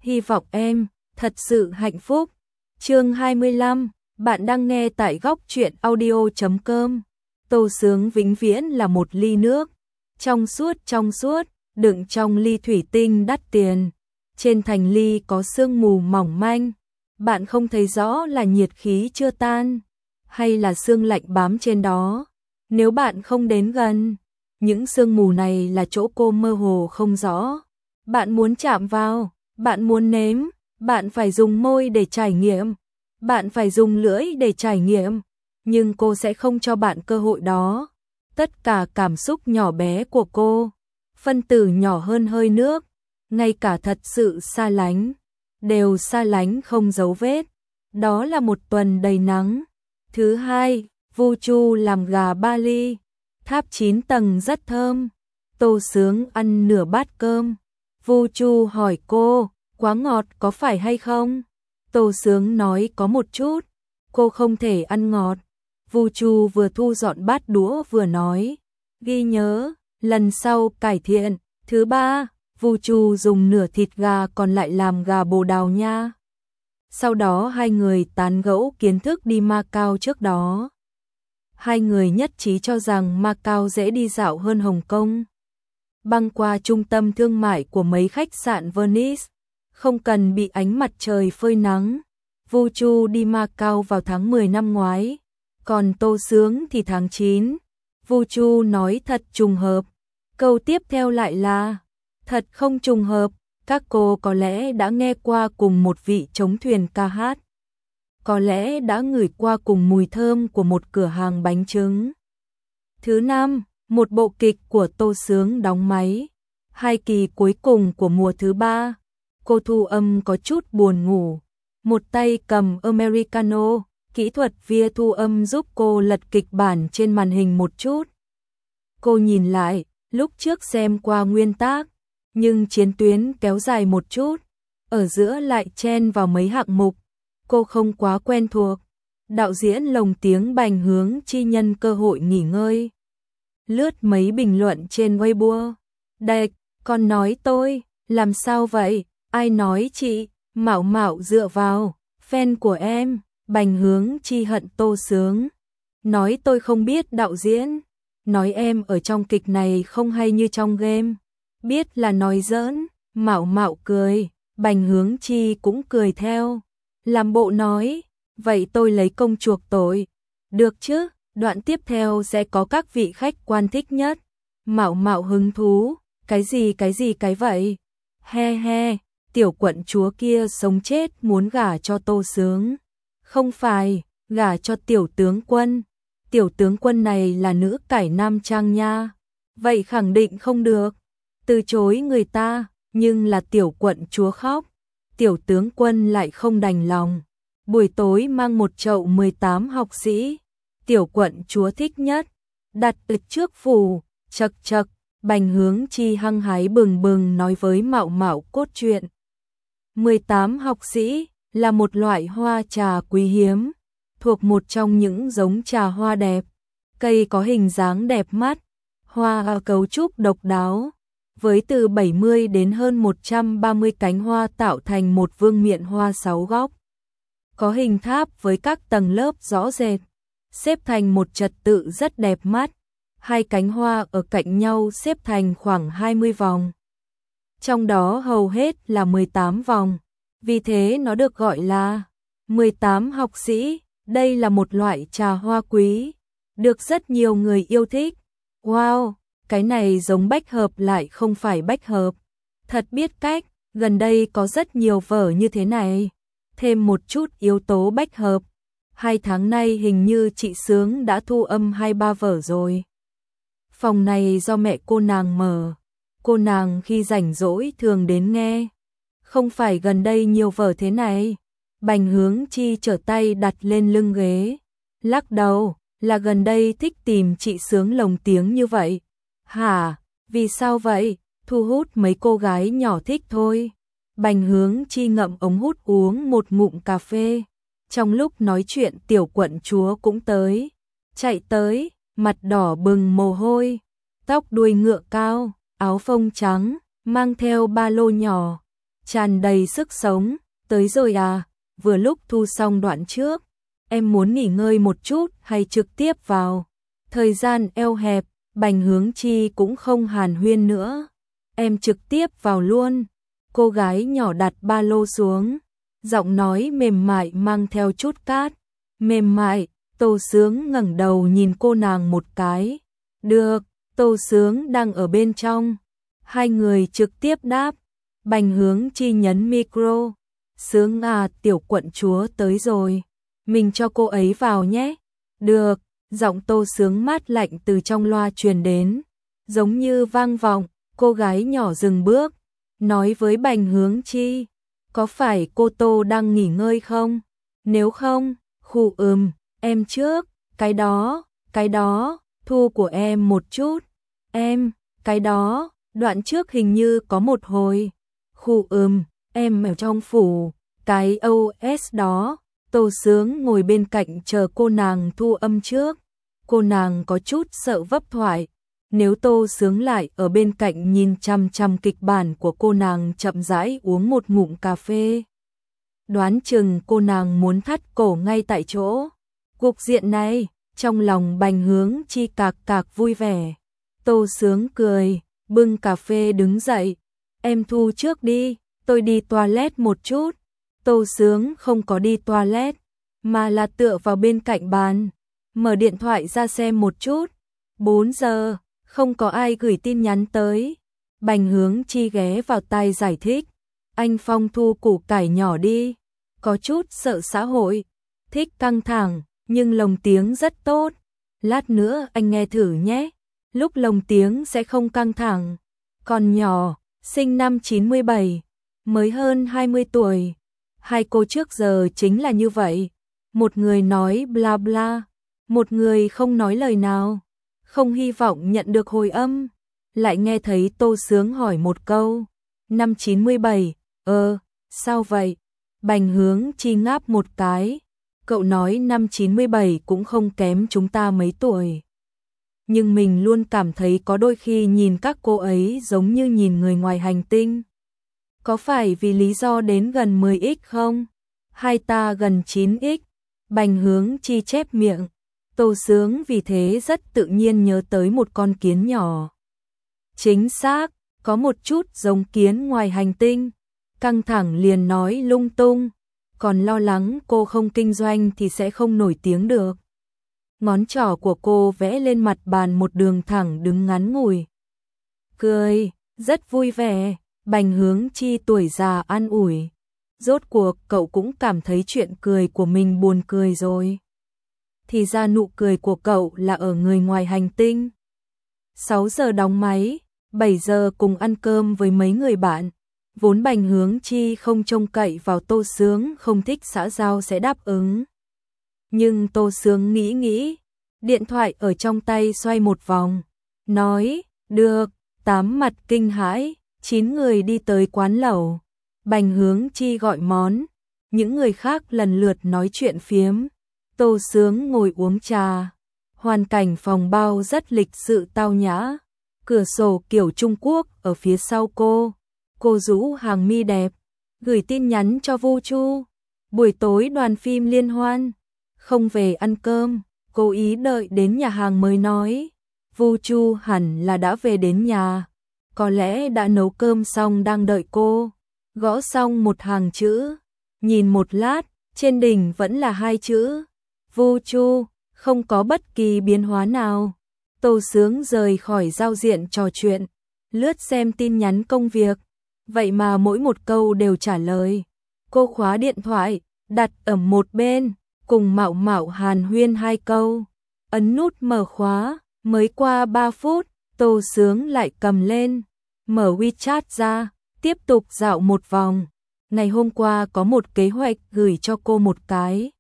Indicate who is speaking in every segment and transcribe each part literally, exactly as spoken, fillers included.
Speaker 1: Hy vọng em thật sự hạnh phúc. Chương hai mươi lăm, bạn đang nghe tại góc truyện audio chấm com. Tô Sướng vĩnh viễn là một ly nước, trong suốt trong suốt, đựng trong ly thủy tinh đắt tiền. Trên thành ly có sương mù mỏng manh, bạn không thấy rõ là nhiệt khí chưa tan, hay là sương lạnh bám trên đó. Nếu bạn không đến gần, những sương mù này là chỗ cô mơ hồ không rõ. Bạn muốn chạm vào, bạn muốn nếm, bạn phải dùng môi để trải nghiệm, bạn phải dùng lưỡi để trải nghiệm, nhưng cô sẽ không cho bạn cơ hội đó. Tất cả cảm xúc nhỏ bé của cô, phân tử nhỏ hơn hơi nước, ngay cả thật sự xa lánh, đều xa lánh không dấu vết. Đó là một tuần đầy nắng. Thứ hai, Vu Chu làm gà ba ly, tháp chín tầng rất thơm. Tô Sướng ăn nửa bát cơm. Vu Chu hỏi cô, quá ngọt có phải hay không? Tô Sướng nói có một chút, cô không thể ăn ngọt. Vu Chu vừa thu dọn bát đũa vừa nói, ghi nhớ, lần sau cải thiện. Thứ ba, Vu Chu dùng nửa thịt gà còn lại làm gà bồ đào nha. Sau đó hai người tán gẫu kiến thức đi Macau trước đó. Hai người nhất trí cho rằng Macau dễ đi dạo hơn Hồng Kông. Băng qua trung tâm thương mại của mấy khách sạn Venice, không cần bị ánh mặt trời phơi nắng. Vu Chu đi Macau vào tháng mười năm ngoái, còn Tô Sướng thì tháng chín. Vu Chu nói thật trùng hợp. Câu tiếp theo lại là, thật không trùng hợp, các cô có lẽ đã nghe qua cùng một vị chống thuyền ca hát. Có lẽ đã ngửi qua cùng mùi thơm của một cửa hàng bánh trứng. Thứ năm, một bộ kịch của Tô Sướng đóng máy. Hai kỳ cuối cùng của mùa thứ ba, cô thu âm có chút buồn ngủ. Một tay cầm Americano, kỹ thuật viên thu âm giúp cô lật kịch bản trên màn hình một chút. Cô nhìn lại, lúc trước xem qua nguyên tác, nhưng chiến tuyến kéo dài một chút, ở giữa lại chen vào mấy hạng mục. Cô không quá quen thuộc. Đạo diễn lồng tiếng Bành Hướng Chi nhân cơ hội nghỉ ngơi, lướt mấy bình luận trên Weibo. Đệch, con nói tôi, làm sao vậy? Ai nói chị? Mạo Mạo dựa vào, fan của em. Bành Hướng Chi hận Tô Sướng. Nói tôi không biết đạo diễn. Nói em ở trong kịch này không hay như trong game. Biết là nói giỡn. Mạo Mạo cười, Bành Hướng Chi cũng cười theo. Làm bộ nói, vậy tôi lấy công chuộc tội. Được chứ, đoạn tiếp theo sẽ có các vị khách quan thích nhất. Mạo Mạo hứng thú, cái gì cái gì cái vậy? He he, tiểu quận chúa kia sống chết muốn gả cho Tô Sướng. Không phải, gả cho tiểu tướng quân. Tiểu tướng quân này là nữ cải nam trang nha. Vậy khẳng định không được. Từ chối người ta, nhưng là tiểu quận chúa khóc. Tiểu tướng quân lại không đành lòng. Buổi tối mang một chậu mười tám học sĩ. Tiểu quận chúa thích nhất. Đặt ở trước phủ, chật chật. Bành Hướng Chi hăng hái bừng bừng nói với Mạo Mạo cốt truyện. mười tám học sĩ là một loại hoa trà quý hiếm, thuộc một trong những giống trà hoa đẹp. Cây có hình dáng đẹp mắt, hoa cấu trúc độc đáo, với từ bảy mươi đến hơn một trăm ba mươi cánh hoa tạo thành một vương miện hoa sáu góc. Có hình tháp với các tầng lớp rõ rệt, xếp thành một trật tự rất đẹp mắt. Hai cánh hoa ở cạnh nhau xếp thành khoảng hai mươi vòng. Trong đó hầu hết là mười tám vòng, vì thế nó được gọi là mười tám học sĩ. Đây là một loại trà hoa quý, được rất nhiều người yêu thích. Wow, cái này giống bách hợp lại không phải bách hợp. Thật biết cách, gần đây có rất nhiều vở như thế này. Thêm một chút yếu tố bách hợp. Hai tháng nay hình như chị Sướng đã thu âm hai ba vở rồi. Phòng này do mẹ cô nàng mở. Cô nàng khi rảnh rỗi thường đến nghe. Không phải gần đây nhiều vở thế này. Bành Hướng Chi trở tay đặt lên lưng ghế. Lắc đầu, là gần đây thích tìm chị Sướng lồng tiếng như vậy. Hả, vì sao vậy? Thu hút mấy cô gái nhỏ thích thôi. Bành Hướng Chi ngậm ống hút uống một ngụm cà phê. Trong lúc nói chuyện tiểu quận chúa cũng tới. Chạy tới, mặt đỏ bừng mồ hôi. Tóc đuôi ngựa cao, áo phông trắng, mang theo ba lô nhỏ. tràn đầy sức sống. Tới rồi à, vừa lúc thu xong đoạn trước. Em muốn nghỉ ngơi một chút hay trực tiếp vào? Thời gian eo hẹp, Bành Hướng Chi cũng không hàn huyên nữa. Em trực tiếp vào luôn. Cô gái nhỏ đặt ba lô xuống, giọng nói mềm mại mang theo chút cát. Mềm mại, Tô Sướng ngẩng đầu nhìn cô nàng một cái. Được, Tô Sướng đang ở bên trong. Hai người trực tiếp đáp. Bành Hướng Chi nhấn micro. Sướng à, tiểu quận chúa tới rồi. Mình cho cô ấy vào nhé. Được, giọng Tô Sướng mát lạnh từ trong loa truyền đến. Giống như vang vọng, cô gái nhỏ dừng bước. Nói với Bành Hướng Chi. Có phải cô Tô đang nghỉ ngơi không? Nếu không, khu ừm, em trước. Cái đó, cái đó, thu của em một chút. Em, cái đó, đoạn trước hình như có một hồi. Khu ừm, em ở trong phủ. Cái ô ét đó. Tô Sướng ngồi bên cạnh chờ cô nàng thu âm trước. Cô nàng có chút sợ vấp thoại. Nếu Tô Sướng lại ở bên cạnh nhìn chăm chăm kịch bản của cô nàng chậm rãi uống một ngụm cà phê. Đoán chừng cô nàng muốn thắt cổ ngay tại chỗ. Cục diện này, trong lòng Bành Hướng Chi cạc cạc vui vẻ. Tô Sướng cười, bưng cà phê đứng dậy. Em thu trước đi, tôi đi toilet một chút. Tô Sướng không có đi toilet, mà là tựa vào bên cạnh bàn. Mở điện thoại ra xem một chút. bốn giờ, không có ai gửi tin nhắn tới. Bành Hướng Chi ghé vào tai giải thích. Anh Phong thu củ cải nhỏ đi. Có chút sợ xã hội. Thích căng thẳng, nhưng lồng tiếng rất tốt. Lát nữa anh nghe thử nhé. Lúc lồng tiếng sẽ không căng thẳng. Còn nhỏ, sinh năm chín mươi bảy, mới hơn hai mươi tuổi. Hai cô trước giờ chính là như vậy. Một người nói bla bla, một người không nói lời nào. Không hy vọng nhận được hồi âm. Lại nghe thấy Tô Sướng hỏi một câu. Năm chín mươi bảy, ờ, sao vậy? Bành Hướng Chi ngáp một cái. Cậu nói năm chín mươi bảy cũng không kém chúng ta mấy tuổi. Nhưng mình luôn cảm thấy có đôi khi nhìn các cô ấy giống như nhìn người ngoài hành tinh. Có phải vì lý do đến gần mười x không? Hai ta gần chín x. Bành Hướng Chi chép miệng. Tô Sướng vì thế rất tự nhiên nhớ tới một con kiến nhỏ. Chính xác, có một chút giống kiến ngoài hành tinh. Căng thẳng liền nói lung tung. Còn lo lắng cô không kinh doanh thì sẽ không nổi tiếng được. Ngón trỏ của cô vẽ lên mặt bàn một đường thẳng đứng ngắn ngủi. Cười, rất vui vẻ. Bành Hướng Chi tuổi già an ủi. Rốt cuộc cậu cũng cảm thấy chuyện cười của mình buồn cười rồi. Thì ra nụ cười của cậu là ở người ngoài hành tinh. sáu giờ đóng máy, bảy giờ cùng ăn cơm với mấy người bạn. Vốn Bành Hướng Chi không trông cậy vào Tô Sướng không thích xã giao sẽ đáp ứng. Nhưng Tô Sướng nghĩ nghĩ, điện thoại ở trong tay xoay một vòng. Nói, được, tám mặt kinh hãi, chín người đi tới quán lẩu. Bành Hướng Chi gọi món, những người khác lần lượt nói chuyện phiếm. Tô Sướng ngồi uống trà. Hoàn cảnh phòng bao rất lịch sự tao nhã. Cửa sổ kiểu Trung Quốc ở phía sau cô. Cô rũ hàng mi đẹp, gửi tin nhắn cho Vu Chu. Buổi tối đoàn phim liên hoan, không về ăn cơm, cố ý đợi đến nhà hàng mới nói. Vu Chu hẳn là đã về đến nhà, có lẽ đã nấu cơm xong đang đợi cô. Gõ xong một hàng chữ, nhìn một lát, trên đỉnh vẫn là hai chữ. Vu Chu, không có bất kỳ biến hóa nào. Tô Sướng rời khỏi giao diện trò chuyện, lướt xem tin nhắn công việc. Vậy mà mỗi một câu đều trả lời. Cô khóa điện thoại, đặt ở một bên, cùng Mạo Mạo hàn huyên hai câu. Ấn nút mở khóa, mới qua ba phút, Tô Sướng lại cầm lên, mở WeChat ra, tiếp tục dạo một vòng. Ngày hôm qua có một kế hoạch gửi cho cô một cái.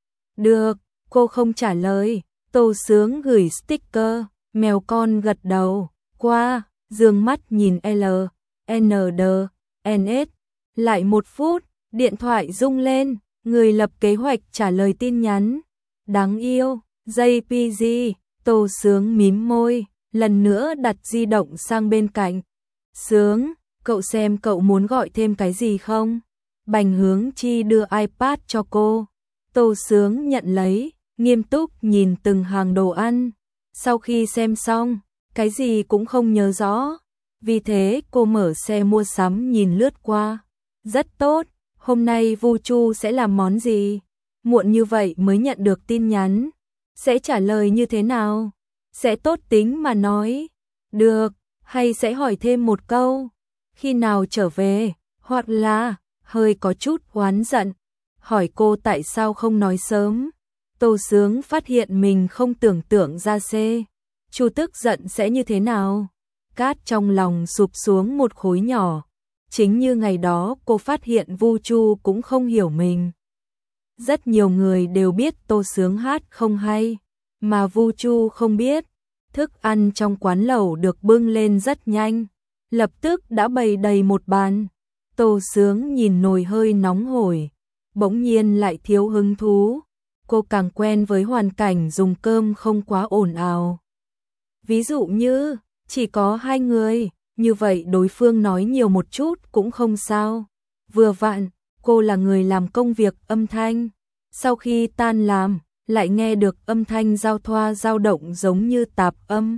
Speaker 1: Được, cô không trả lời. Tô Sướng gửi sticker, mèo con gật đầu, qua, dương mắt nhìn L. N D N S. Lại một phút, điện thoại rung lên, người lập kế hoạch trả lời tin nhắn. Đáng yêu, J P G. Tô Sướng mím môi, lần nữa đặt di động sang bên cạnh. Sướng, Cậu xem cậu muốn gọi thêm cái gì không? Bành Hướng Chi đưa iPad cho cô. Tô Sướng nhận lấy, nghiêm túc nhìn từng hàng đồ ăn. Sau khi xem xong, cái gì cũng không nhớ rõ. Vì thế cô mở xe mua sắm nhìn lướt qua. Rất tốt, hôm nay Vu Chu sẽ làm món gì? Muộn như vậy mới nhận được tin nhắn. Sẽ trả lời như thế nào? Sẽ tốt tính mà nói. Được, hay sẽ hỏi thêm một câu. Khi nào trở về? Hoặc là, hơi có chút oán giận. Hỏi cô tại sao không nói sớm. Tô Sướng phát hiện mình không tưởng tượng ra xe. Chu tức giận sẽ như thế nào? Cát trong lòng sụp xuống một khối nhỏ. Chính như ngày đó cô phát hiện Vu Chu cũng không hiểu mình. Rất nhiều người đều biết Tô Sướng hát không hay, mà Vu Chu không biết. Thức ăn trong quán lẩu được bưng lên rất nhanh, lập tức đã bày đầy một bàn. Tô Sướng nhìn nồi hơi nóng hổi, bỗng nhiên lại thiếu hứng thú. Cô càng quen với hoàn cảnh dùng cơm không quá ồn ào. Ví dụ như, chỉ có hai người, như vậy đối phương nói nhiều một chút cũng không sao. Vừa vặn, cô là người làm công việc âm thanh. Sau khi tan làm, lại nghe được âm thanh giao thoa dao động giống như tạp âm.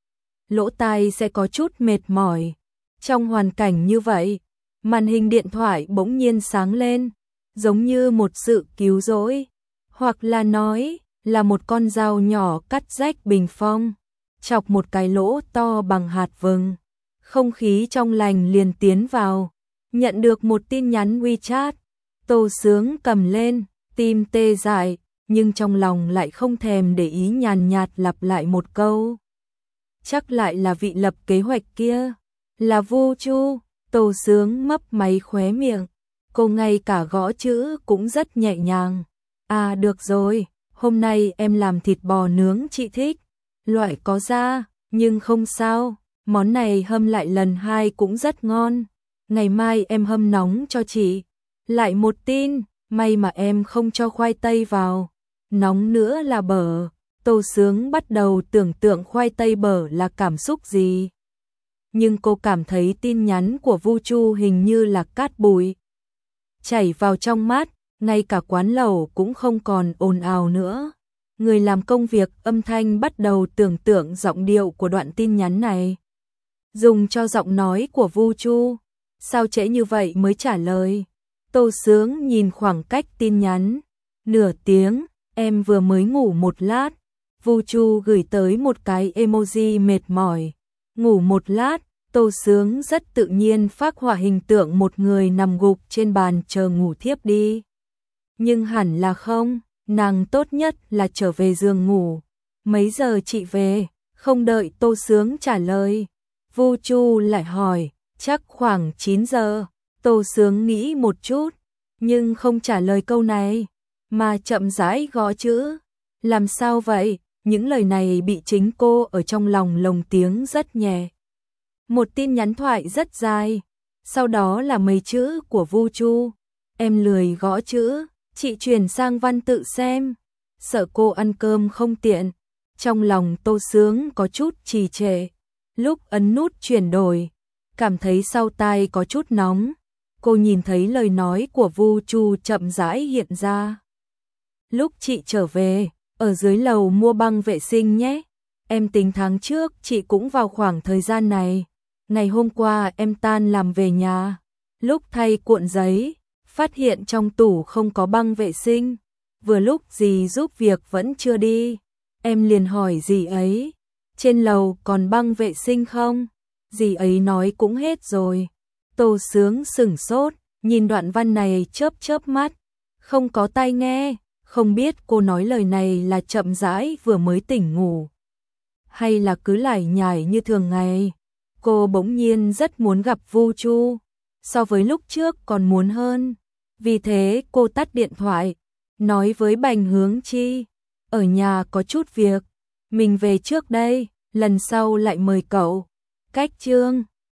Speaker 1: Lỗ tai sẽ có chút mệt mỏi. Trong hoàn cảnh như vậy, màn hình điện thoại bỗng nhiên sáng lên, giống như một sự cứu rỗi. Hoặc là nói, là một con dao nhỏ cắt rách bình phong, chọc một cái lỗ to bằng hạt vừng. Không khí trong lành liền tiến vào. Nhận được một tin nhắn WeChat, Tô Sướng cầm lên, tim tê dại, nhưng trong lòng lại không thèm để ý, nhàn nhạt lặp lại một câu. Chắc lại là vị lập kế hoạch kia, là Vu Chu. Tô Sướng mấp máy khóe miệng, cô ngay cả gõ chữ cũng rất nhẹ nhàng. À được rồi, hôm nay em làm thịt bò nướng chị thích, loại có da, nhưng không sao, món này hâm lại lần hai cũng rất ngon. Ngày mai em hâm nóng cho chị. Lại một tin, may mà em không cho khoai tây vào, nóng nữa là bở. Tô Sướng bắt đầu tưởng tượng khoai tây bở là cảm xúc gì. Nhưng cô cảm thấy tin nhắn của Vu Chu hình như là cát bụi chảy vào trong mắt, ngay cả quán lẩu cũng không còn ồn ào nữa. Người làm công việc âm thanh bắt đầu tưởng tượng giọng điệu của đoạn tin nhắn này. Dùng cho giọng nói của Vu Chu. Sao trễ như vậy mới trả lời? Tô Sướng nhìn khoảng cách tin nhắn. Nửa tiếng, em vừa mới ngủ một lát. Vu Chu gửi tới một cái emoji mệt mỏi. Ngủ một lát, Tô Sướng rất tự nhiên phác họa hình tượng một người nằm gục trên bàn chờ ngủ thiếp đi. Nhưng hẳn là không, nàng tốt nhất là trở về giường ngủ. Mấy giờ chị về? Không đợi Tô Sướng trả lời, Vu Chu lại hỏi, chắc khoảng chín giờ. Tô Sướng nghĩ một chút, nhưng không trả lời câu này, mà chậm rãi gõ chữ. Làm sao vậy? Những lời này bị chính cô ở trong lòng lồng tiếng rất nhẹ. Một tin nhắn thoại rất dài, sau đó là mấy chữ của Vu Chu. Em lười gõ chữ, chị chuyển sang văn tự xem. Sợ cô ăn cơm không tiện. Trong lòng Tô Sướng có chút trì trệ. Lúc ấn nút chuyển đổi, cảm thấy sau tai có chút nóng. Cô nhìn thấy lời nói của Vu Chu chậm rãi hiện ra. Lúc chị trở về, ở dưới lầu mua băng vệ sinh nhé. Em tính tháng trước chị cũng vào khoảng thời gian này. Ngày hôm qua em tan làm về nhà. Lúc thay cuộn giấy, phát hiện trong tủ không có băng vệ sinh. Vừa lúc dì giúp việc vẫn chưa đi. Em liền hỏi dì ấy, trên lầu còn băng vệ sinh không? Dì ấy nói cũng hết rồi. Tô Sướng sửng sốt, nhìn đoạn văn này chớp chớp mắt. Không có tai nghe, không biết cô nói lời này là chậm rãi vừa mới tỉnh ngủ, hay là cứ lải nhải như thường ngày. Cô bỗng nhiên rất muốn gặp Vu Chu, so với lúc trước còn muốn hơn. Vì thế cô tắt điện thoại, nói với Bành Hướng Chi, ở nhà có chút việc, mình về trước đây, lần sau lại mời cậu. Cách chương